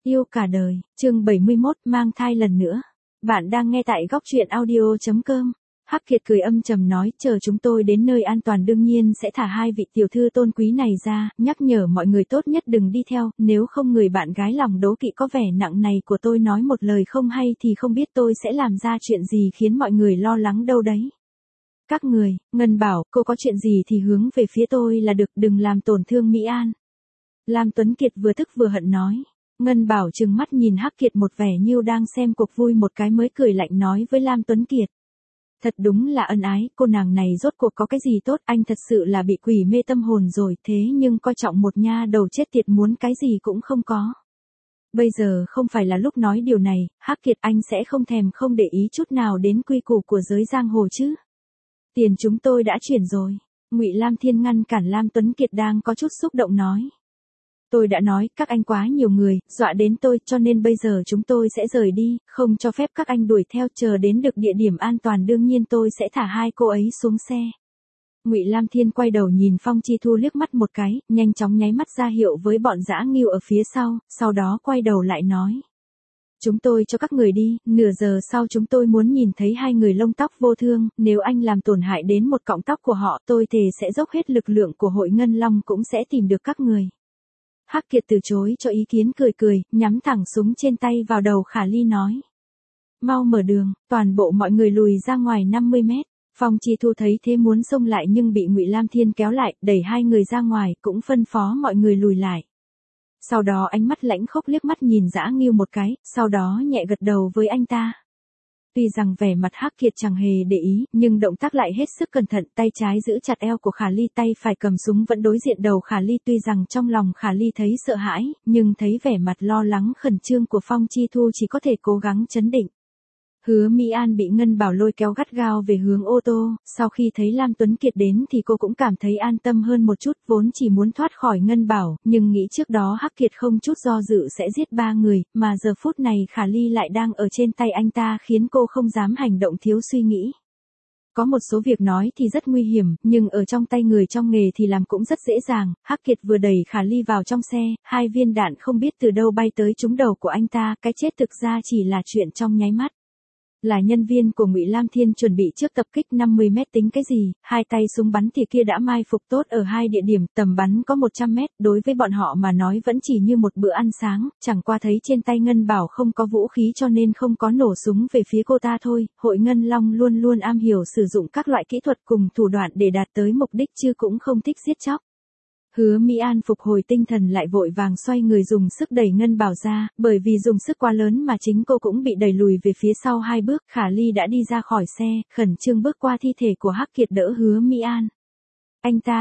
Yêu cả đời, chương 71, mang thai lần nữa. Bạn đang nghe tại góc truyện audio.com. Hắc Kiệt cười âm trầm nói, chờ chúng tôi đến nơi an toàn đương nhiên sẽ thả hai vị tiểu thư tôn quý này ra, nhắc nhở mọi người tốt nhất đừng đi theo, nếu không người bạn gái lòng đố kỵ có vẻ nặng này của tôi nói một lời không hay thì không biết tôi sẽ làm ra chuyện gì khiến mọi người lo lắng đâu đấy. Các người, Ngân bảo, cô có chuyện gì thì hướng về phía tôi là được, đừng làm tổn thương Mỹ An. Lam Tuấn Kiệt vừa tức vừa hận nói. Ngân bảo trừng mắt nhìn Hắc Kiệt một vẻ như đang xem cuộc vui một cái mới cười lạnh nói với Lam Tuấn Kiệt. Thật đúng là ân ái, cô nàng này rốt cuộc có cái gì tốt, anh thật sự là bị quỷ mê tâm hồn rồi, thế nhưng coi trọng một nha đầu chết tiệt muốn cái gì cũng không có. Bây giờ không phải là lúc nói điều này, Hắc Kiệt anh sẽ không thèm không để ý chút nào đến quy củ của giới giang hồ chứ. Tiền chúng tôi đã chuyển rồi. Ngụy Lam Thiên ngăn cản Lam Tuấn Kiệt đang có chút xúc động nói. Tôi đã nói, các anh quá nhiều người, dọa đến tôi, cho nên bây giờ chúng tôi sẽ rời đi, không cho phép các anh đuổi theo, chờ đến được địa điểm an toàn đương nhiên tôi sẽ thả hai cô ấy xuống xe. Ngụy Lam Thiên quay đầu nhìn Phong Chi Thu liếc mắt một cái, nhanh chóng nháy mắt ra hiệu với bọn dã ngưu ở phía sau đó quay đầu lại nói. Chúng tôi cho các người đi, nửa giờ sau chúng tôi muốn nhìn thấy hai người lông tóc vô thương, nếu anh làm tổn hại đến một cọng tóc của họ, tôi thề sẽ dốc hết lực lượng của hội Ngân Long cũng sẽ tìm được các người. Hắc Kiệt từ chối cho ý kiến cười, nhắm thẳng súng trên tay vào đầu Khả Ly nói. Mau mở đường, toàn bộ mọi người lùi ra ngoài 50 mét. Phong Chi Thu thấy thế muốn xông lại nhưng bị Ngụy Lam Thiên kéo lại, đẩy hai người ra ngoài, cũng phân phó mọi người lùi lại. Sau đó ánh mắt lãnh khốc liếc mắt nhìn Dã Ngưu một cái, sau đó nhẹ gật đầu với anh ta. Tuy rằng vẻ mặt Hắc Kiệt chẳng hề để ý, nhưng động tác lại hết sức cẩn thận, tay trái giữ chặt eo của Khả Ly, tay phải cầm súng vẫn đối diện đầu Khả Ly, tuy rằng trong lòng Khả Ly thấy sợ hãi, nhưng thấy vẻ mặt lo lắng khẩn trương của Phong Chi Thu chỉ có thể cố gắng trấn định. Hứa Mỹ An bị Ngân Bảo lôi kéo gắt gao về hướng ô tô, sau khi thấy Lam Tuấn Kiệt đến thì cô cũng cảm thấy an tâm hơn một chút, vốn chỉ muốn thoát khỏi Ngân Bảo, nhưng nghĩ trước đó Hắc Kiệt không chút do dự sẽ giết ba người, mà giờ phút này Khả Ly lại đang ở trên tay anh ta khiến cô không dám hành động thiếu suy nghĩ. Có một số việc nói thì rất nguy hiểm, nhưng ở trong tay người trong nghề thì làm cũng rất dễ dàng. Hắc Kiệt vừa đẩy Khả Ly vào trong xe, hai viên đạn không biết từ đâu bay tới trúng đầu của anh ta, cái chết thực ra chỉ là chuyện trong nháy mắt. Là nhân viên của Ngụy Lam Thiên chuẩn bị trước tập kích 50 mét tính cái gì, hai tay súng bắn thì kia đã mai phục tốt ở hai địa điểm, tầm bắn có 100 mét, đối với bọn họ mà nói vẫn chỉ như một bữa ăn sáng, chẳng qua thấy trên tay Ngân Bảo không có vũ khí cho nên không có nổ súng về phía cô ta thôi. Hội Ngân Long luôn luôn am hiểu sử dụng các loại kỹ thuật cùng thủ đoạn để đạt tới mục đích chứ cũng không thích giết chóc. Hứa Mỹ An phục hồi tinh thần lại vội vàng xoay người dùng sức đẩy Ngân Bảo ra, bởi vì dùng sức quá lớn mà chính cô cũng bị đẩy lùi về phía sau hai bước. Khả Ly đã đi ra khỏi xe, khẩn trương bước qua thi thể của Hắc Kiệt đỡ Hứa Mỹ An. Anh ta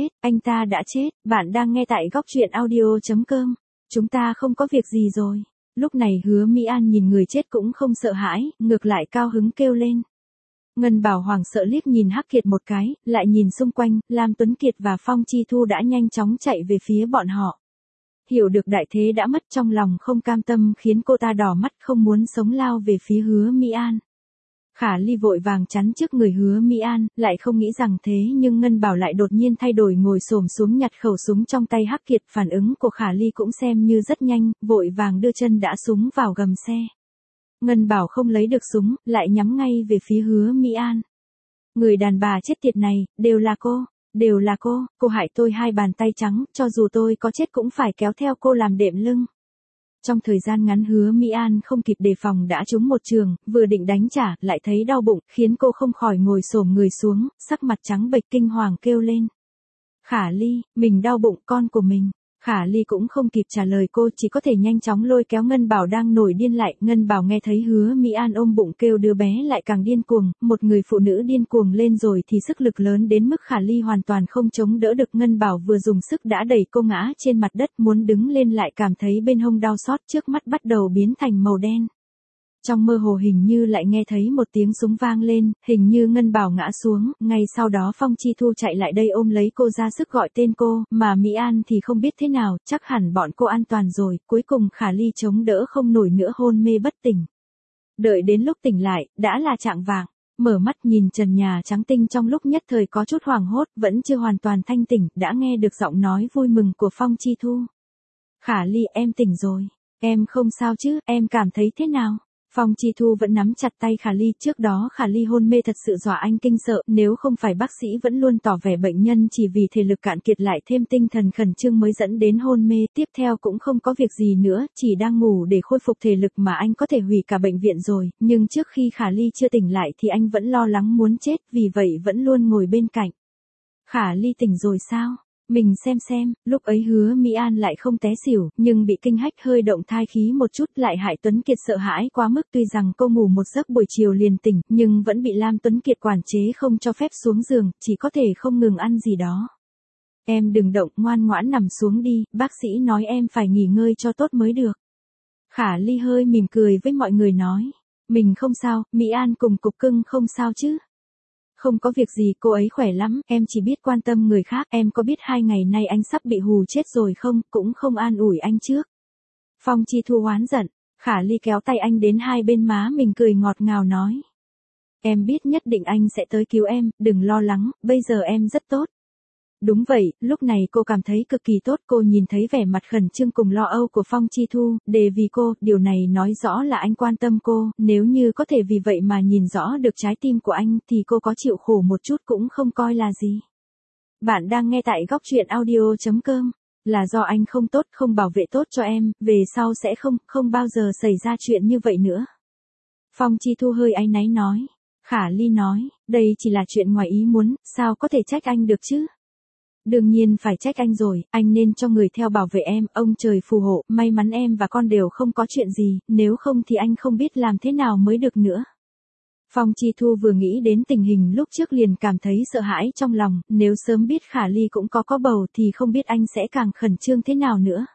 đã chết, bạn đang nghe tại góc truyện audio.com. Chúng ta không có việc gì rồi. Lúc này Hứa Mỹ An nhìn người chết cũng không sợ hãi, ngược lại cao hứng kêu lên. Ngân Bảo hoảng sợ liếc nhìn Hắc Kiệt một cái, lại nhìn xung quanh, Lam Tuấn Kiệt và Phong Chi Thu đã nhanh chóng chạy về phía bọn họ. Hiểu được đại thế đã mất, trong lòng không cam tâm khiến cô ta đỏ mắt không muốn sống lao về phía Hứa Mỹ An. Khả Ly vội vàng chắn trước người Hứa Mỹ An, lại không nghĩ rằng thế nhưng Ngân Bảo lại đột nhiên thay đổi ngồi xổm xuống nhặt khẩu súng trong tay Hắc Kiệt. Phản ứng của Khả Ly cũng xem như rất nhanh, vội vàng đưa chân đã súng vào gầm xe. Ngân Bảo không lấy được súng, lại nhắm ngay về phía Hứa Mỹ An. Người đàn bà chết tiệt này, đều là cô hại tôi hai bàn tay trắng, cho dù tôi có chết cũng phải kéo theo cô làm đệm lưng. Trong thời gian ngắn Hứa Mỹ An không kịp đề phòng đã trúng một trường, vừa định đánh trả, lại thấy đau bụng, khiến cô không khỏi ngồi xổm người xuống, sắc mặt trắng bệch kinh hoàng kêu lên. Khả Ly, mình đau bụng, con của mình. Khả Ly cũng không kịp trả lời cô, chỉ có thể nhanh chóng lôi kéo Ngân Bảo đang nổi điên lại. Ngân Bảo nghe thấy Hứa Mỹ An ôm bụng kêu đứa bé lại càng điên cuồng, một người phụ nữ điên cuồng lên rồi thì sức lực lớn đến mức Khả Ly hoàn toàn không chống đỡ được. Ngân Bảo vừa dùng sức đã đẩy cô ngã trên mặt đất, muốn đứng lên lại cảm thấy bên hông đau xót, trước mắt bắt đầu biến thành màu đen. Trong mơ hồ hình như lại nghe thấy một tiếng súng vang lên, hình như Ngân Bảo ngã xuống, ngay sau đó Phong Chi Thu chạy lại đây ôm lấy cô ra sức gọi tên cô, mà Mỹ An thì không biết thế nào, chắc hẳn bọn cô an toàn rồi, cuối cùng Khả Ly chống đỡ không nổi nữa hôn mê bất tỉnh. Đợi đến lúc tỉnh lại, đã là chạng vạng, mở mắt nhìn trần nhà trắng tinh trong lúc nhất thời có chút hoảng hốt, vẫn chưa hoàn toàn thanh tỉnh, đã nghe được giọng nói vui mừng của Phong Chi Thu. Khả Ly em tỉnh rồi. Em không sao chứ, em cảm thấy thế nào? Phong Chi Thu vẫn nắm chặt tay Khả Ly, trước đó Khả Ly hôn mê thật sự dọa anh kinh sợ, nếu không phải bác sĩ vẫn luôn tỏ vẻ bệnh nhân chỉ vì thể lực cạn kiệt lại thêm tinh thần khẩn trương mới dẫn đến hôn mê, tiếp theo cũng không có việc gì nữa, chỉ đang ngủ để khôi phục thể lực mà anh có thể hủy cả bệnh viện rồi, nhưng trước khi Khả Ly chưa tỉnh lại thì anh vẫn lo lắng muốn chết, vì vậy vẫn luôn ngồi bên cạnh. Khả Ly tỉnh rồi sao? Mình xem, lúc ấy Hứa Mỹ An lại không té xỉu, nhưng bị kinh hách hơi động thai khí một chút, lại hại Tuấn Kiệt sợ hãi quá mức, tuy rằng cô ngủ một giấc buổi chiều liền tỉnh, nhưng vẫn bị Lam Tuấn Kiệt quản chế không cho phép xuống giường, chỉ có thể không ngừng ăn gì đó. Em đừng động, ngoan ngoãn nằm xuống đi, bác sĩ nói em phải nghỉ ngơi cho tốt mới được. Khả Ly hơi mỉm cười với mọi người nói, mình không sao, Mỹ An cùng Cục Cưng không sao chứ? Không có việc gì, cô ấy khỏe lắm, em chỉ biết quan tâm người khác, em có biết 2 ngày nay anh sắp bị hù chết rồi không, cũng không an ủi anh trước. Phong Chi Thu oán giận, Khả Ly kéo tay anh đến hai bên má mình cười ngọt ngào nói. Em biết nhất định anh sẽ tới cứu em, đừng lo lắng, bây giờ em rất tốt. Đúng vậy, lúc này cô cảm thấy cực kỳ tốt, cô nhìn thấy vẻ mặt khẩn trương cùng lo âu của Phong Chi Thu, để vì cô, điều này nói rõ là anh quan tâm cô, nếu như có thể vì vậy mà nhìn rõ được trái tim của anh thì cô có chịu khổ một chút cũng không coi là gì. Bạn đang nghe tại góc truyện audio.com, là do anh không tốt, không bảo vệ tốt cho em, về sau sẽ không bao giờ xảy ra chuyện như vậy nữa. Phong Chi Thu hơi áy náy nói. Khả Ly nói, đây chỉ là chuyện ngoài ý muốn, sao có thể trách anh được chứ? Đương nhiên phải trách anh rồi, anh nên cho người theo bảo vệ em, ông trời phù hộ, may mắn em và con đều không có chuyện gì, nếu không thì anh không biết làm thế nào mới được nữa. Phong Chi Thu vừa nghĩ đến tình hình lúc trước liền cảm thấy sợ hãi trong lòng, nếu sớm biết Khả Ly cũng có bầu thì không biết anh sẽ càng khẩn trương thế nào nữa.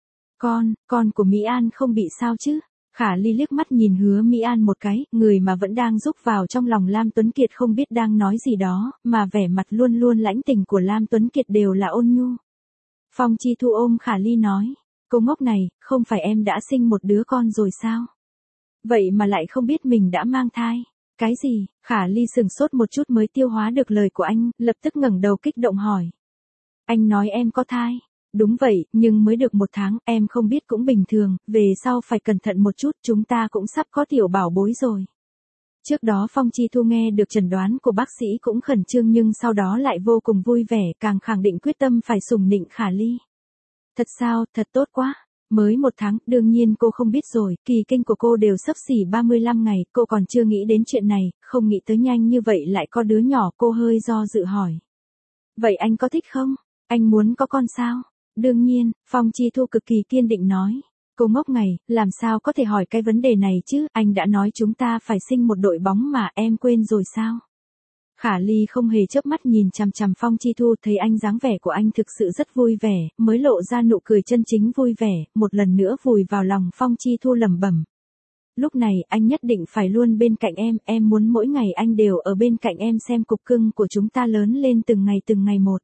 Con của Mỹ An không bị sao chứ? Khả Ly liếc mắt nhìn Hứa Mỹ An một cái, người mà vẫn đang rúc vào trong lòng Lam Tuấn Kiệt không biết đang nói gì đó, mà vẻ mặt luôn luôn lãnh tình của Lam Tuấn Kiệt đều là ôn nhu. Phong Chi Thu ôm Khả Ly nói, cô ngốc này, không phải em đã sinh một đứa con rồi sao? Vậy mà lại không biết mình đã mang thai. Cái gì? Khả Ly sừng sốt một chút mới tiêu hóa được lời của anh, lập tức ngẩng đầu kích động hỏi. Anh nói em có thai. Đúng vậy, nhưng mới được 1 tháng, em không biết cũng bình thường, về sau phải cẩn thận một chút, chúng ta cũng sắp có tiểu bảo bối rồi. Trước đó Phong Chi Thu nghe được chẩn đoán của bác sĩ cũng khẩn trương nhưng sau đó lại vô cùng vui vẻ, càng khẳng định quyết tâm phải sủng nịnh Khả Ly. Thật sao, thật tốt quá. Mới 1 tháng, đương nhiên cô không biết rồi, kỳ kinh của cô đều xấp xỉ 35 ngày, cô còn chưa nghĩ đến chuyện này, không nghĩ tới nhanh như vậy lại có đứa nhỏ, cô hơi do dự hỏi. Vậy anh có thích không? Anh muốn có con sao? Đương nhiên, Phong Chi Thu cực kỳ kiên định nói. Cô ngốc ngày, làm sao có thể hỏi cái vấn đề này chứ, anh đã nói chúng ta phải sinh một đội bóng mà, em quên rồi sao? Khả Ly không hề chớp mắt nhìn chằm chằm Phong Chi Thu, thấy anh dáng vẻ của anh thực sự rất vui vẻ, mới lộ ra nụ cười chân chính vui vẻ, một lần nữa vùi vào lòng Phong Chi Thu lẩm bẩm. Lúc này, anh nhất định phải luôn bên cạnh em muốn mỗi ngày anh đều ở bên cạnh em xem Cục Cưng của chúng ta lớn lên từng ngày một.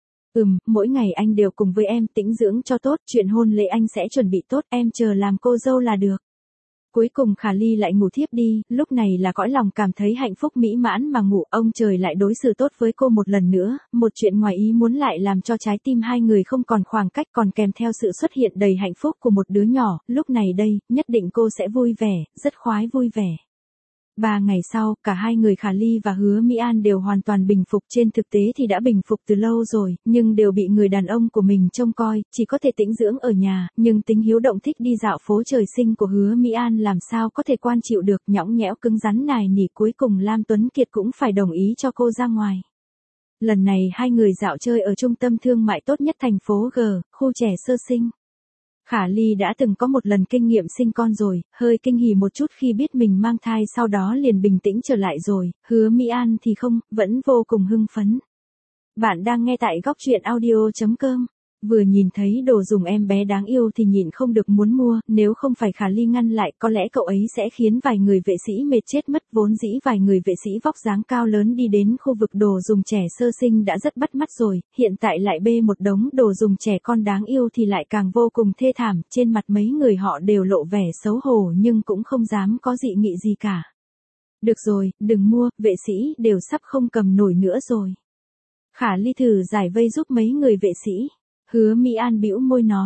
Mỗi ngày anh đều cùng với em tĩnh dưỡng cho tốt, chuyện hôn lễ anh sẽ chuẩn bị tốt, em chờ làm cô dâu là được. Cuối cùng Khả Ly lại ngủ thiếp đi, lúc này là cõi lòng cảm thấy hạnh phúc mỹ mãn mà ngủ, ông trời lại đối xử tốt với cô một lần nữa, một chuyện ngoài ý muốn lại làm cho trái tim hai người không còn khoảng cách, còn kèm theo sự xuất hiện đầy hạnh phúc của một đứa nhỏ, lúc này đây, nhất định cô sẽ vui vẻ, rất khoái vui vẻ. 3 ngày sau, cả hai người Khả Ly và Hứa Mỹ An đều hoàn toàn bình phục, trên thực tế thì đã bình phục từ lâu rồi, nhưng đều bị người đàn ông của mình trông coi, chỉ có thể tĩnh dưỡng ở nhà, nhưng tính hiếu động thích đi dạo phố trời sinh của Hứa Mỹ An làm sao có thể quan chịu được, nhõng nhẽo cứng rắn nài nỉ, cuối cùng Lam Tuấn Kiệt cũng phải đồng ý cho cô ra ngoài. Lần này hai người dạo chơi ở trung tâm thương mại tốt nhất thành phố G, khu trẻ sơ sinh. Khả Ly đã từng có một lần kinh nghiệm sinh con rồi, hơi kinh hỉ một chút khi biết mình mang thai, sau đó liền bình tĩnh trở lại rồi, Hứa Mỹ An thì không, vẫn vô cùng hưng phấn. Bạn đang nghe tại góc truyện audio.com. Vừa nhìn thấy đồ dùng em bé đáng yêu thì nhịn không được muốn mua, nếu không phải Khả Ly ngăn lại, có lẽ cậu ấy sẽ khiến vài người vệ sĩ mệt chết mất, vốn dĩ vài người vệ sĩ vóc dáng cao lớn đi đến khu vực đồ dùng trẻ sơ sinh đã rất bắt mắt rồi, hiện tại lại bê một đống đồ dùng trẻ con đáng yêu thì lại càng vô cùng thê thảm, trên mặt mấy người họ đều lộ vẻ xấu hổ nhưng cũng không dám có dị nghị gì cả. Được rồi, đừng mua, vệ sĩ đều sắp không cầm nổi nữa rồi. Khả Ly thử giải vây giúp mấy người vệ sĩ. Hứa Mỹ An bĩu môi nói,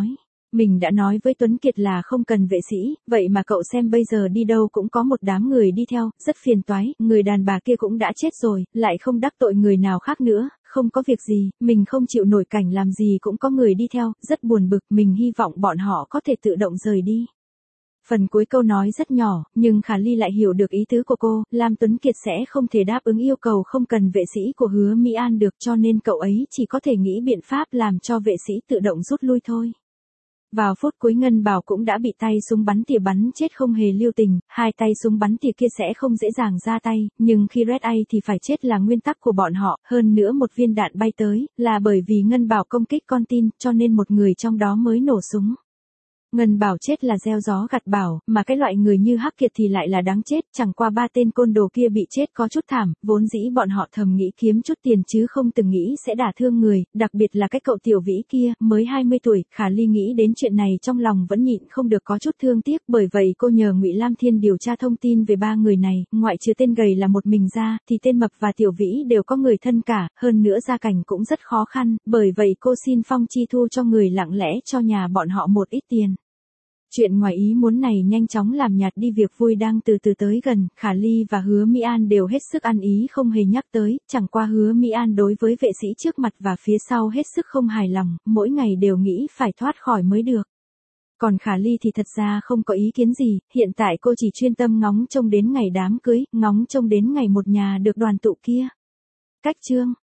Mình đã nói với Tuấn Kiệt là không cần vệ sĩ, vậy mà cậu xem bây giờ đi đâu cũng có một đám người đi theo, rất phiền toái, người đàn bà kia cũng đã chết rồi, lại không đắc tội người nào khác nữa, không có việc gì, mình không chịu nổi cảnh làm gì cũng có người đi theo, rất buồn bực, mình hy vọng bọn họ có thể tự động rời đi. Phần cuối câu nói rất nhỏ, nhưng Khả Ly lại hiểu được ý tứ của cô, Lam Tuấn Kiệt sẽ không thể đáp ứng yêu cầu không cần vệ sĩ của Hứa Mỹ An được, cho nên cậu ấy chỉ có thể nghĩ biện pháp làm cho vệ sĩ tự động rút lui thôi. Vào phút cuối Ngân Bảo cũng đã bị tay súng bắn tỉa bắn chết không hề lưu tình, hai tay súng bắn tỉa kia sẽ không dễ dàng ra tay, nhưng khi Red A thì phải chết là nguyên tắc của bọn họ, hơn nữa một viên đạn bay tới, là bởi vì Ngân Bảo công kích con tin, cho nên một người trong đó mới nổ súng. Ngân Bảo chết là gieo gió gặt bão, mà cái loại người như Hắc Kiệt thì lại là đáng chết, chẳng qua ba tên côn đồ kia bị chết có chút thảm, vốn dĩ bọn họ thầm nghĩ kiếm chút tiền chứ không từng nghĩ sẽ đả thương người, đặc biệt là cái cậu Tiểu Vĩ kia, mới 20 tuổi, Khả Ly nghĩ đến chuyện này trong lòng vẫn nhịn không được có chút thương tiếc, bởi vậy cô nhờ Ngụy Lam Thiên điều tra thông tin về ba người này, ngoại trừ tên gầy là một mình ra, thì tên Mập và Tiểu Vĩ đều có người thân cả, hơn nữa gia cảnh cũng rất khó khăn, bởi vậy cô xin Phong Chi Thu cho người lặng lẽ cho nhà bọn họ một ít tiền. Chuyện ngoài ý muốn này nhanh chóng làm nhạt đi việc vui đang từ từ tới gần, Khả Ly và Hứa Mỹ An đều hết sức ăn ý không hề nhắc tới, chẳng qua Hứa Mỹ An đối với vệ sĩ trước mặt và phía sau hết sức không hài lòng, mỗi ngày đều nghĩ phải thoát khỏi mới được. Còn Khả Ly thì thật ra không có ý kiến gì, hiện tại cô chỉ chuyên tâm ngóng trông đến ngày đám cưới, ngóng trông đến ngày một nhà được đoàn tụ kia. Cách chương